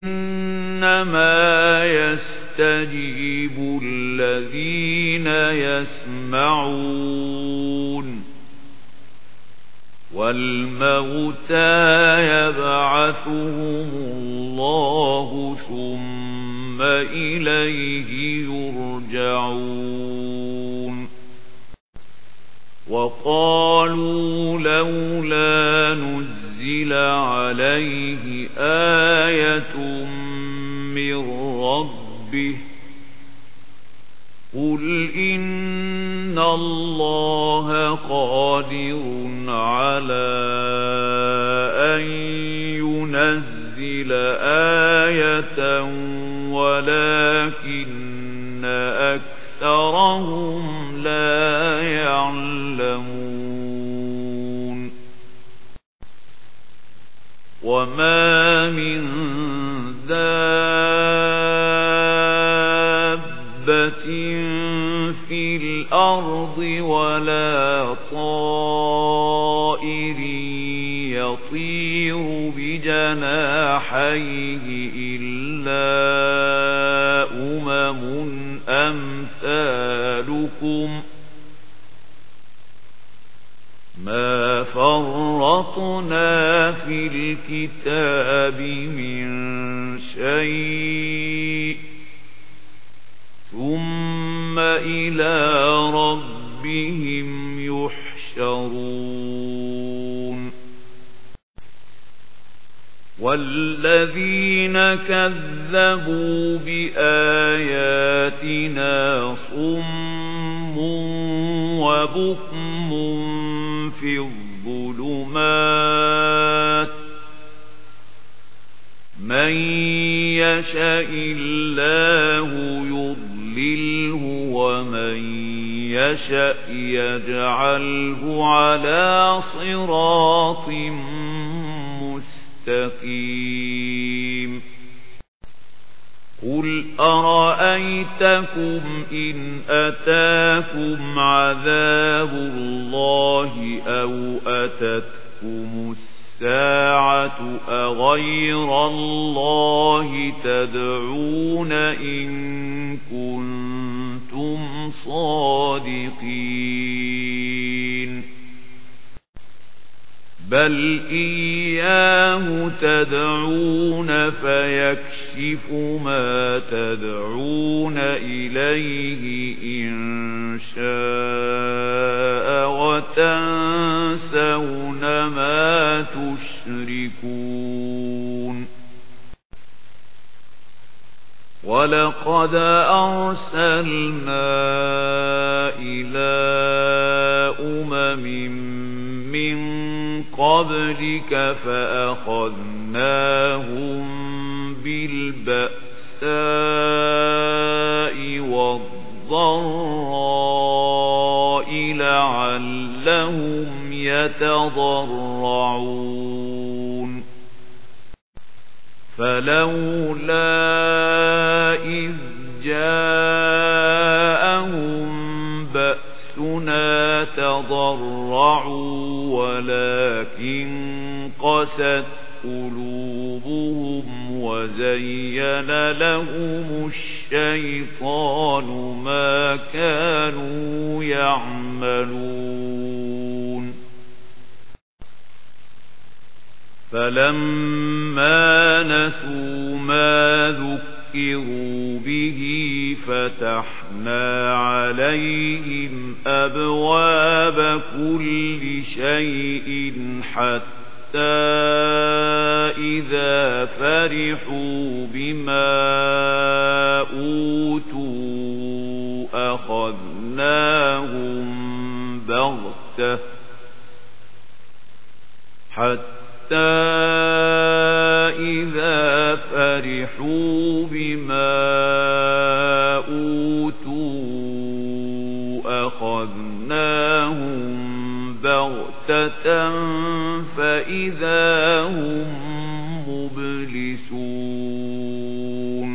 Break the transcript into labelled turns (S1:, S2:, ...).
S1: إنما يستجيب الذين يسمعون والموتى يبعثهم الله ثم إليه يرجعون وقالوا لولا نزل عليه آية من ربه قل إن الله قادر على أن ينزل آية ولكن أكثرهم لا يعلمون وما من دابة في الأرض ولا طائر يطير بجناحيه إلا أمثالكم ما فرطنا في الكتاب من شيء ثم إلى ربهم يحشرون والذين كذبوا بآياتنا صم وبكم في الظلمات من يشاء الله يضلله ومن يشاء يجعله على صراط مستقيم قل أرأيتكم إن أتاكم عذاب الله أو أتتكم الساعة أغير الله تدعون إن كنتم صادقين بل إياه تدعون فيكشف ما تدعون إليه إن شاء وتنسون ما تشركون ولقد أرسلنا إلى من قبلك فأخذناهم بالبأساء والضراء لعلهم يتضرعون فلولا إذ جاءهم بأسنا تضرعوا ولكن قست قلوبهم وزين لهم الشيطان ما كانوا يعملون فلما نسوا ما ذكروا به فتحنا عليهم أبواب كل شيء حتى إذا فرحوا بما أوتوا أخذناهم بغتة إذا فرحوا بما أوتوا أخذناهم بغتة فإذا هم مبلسون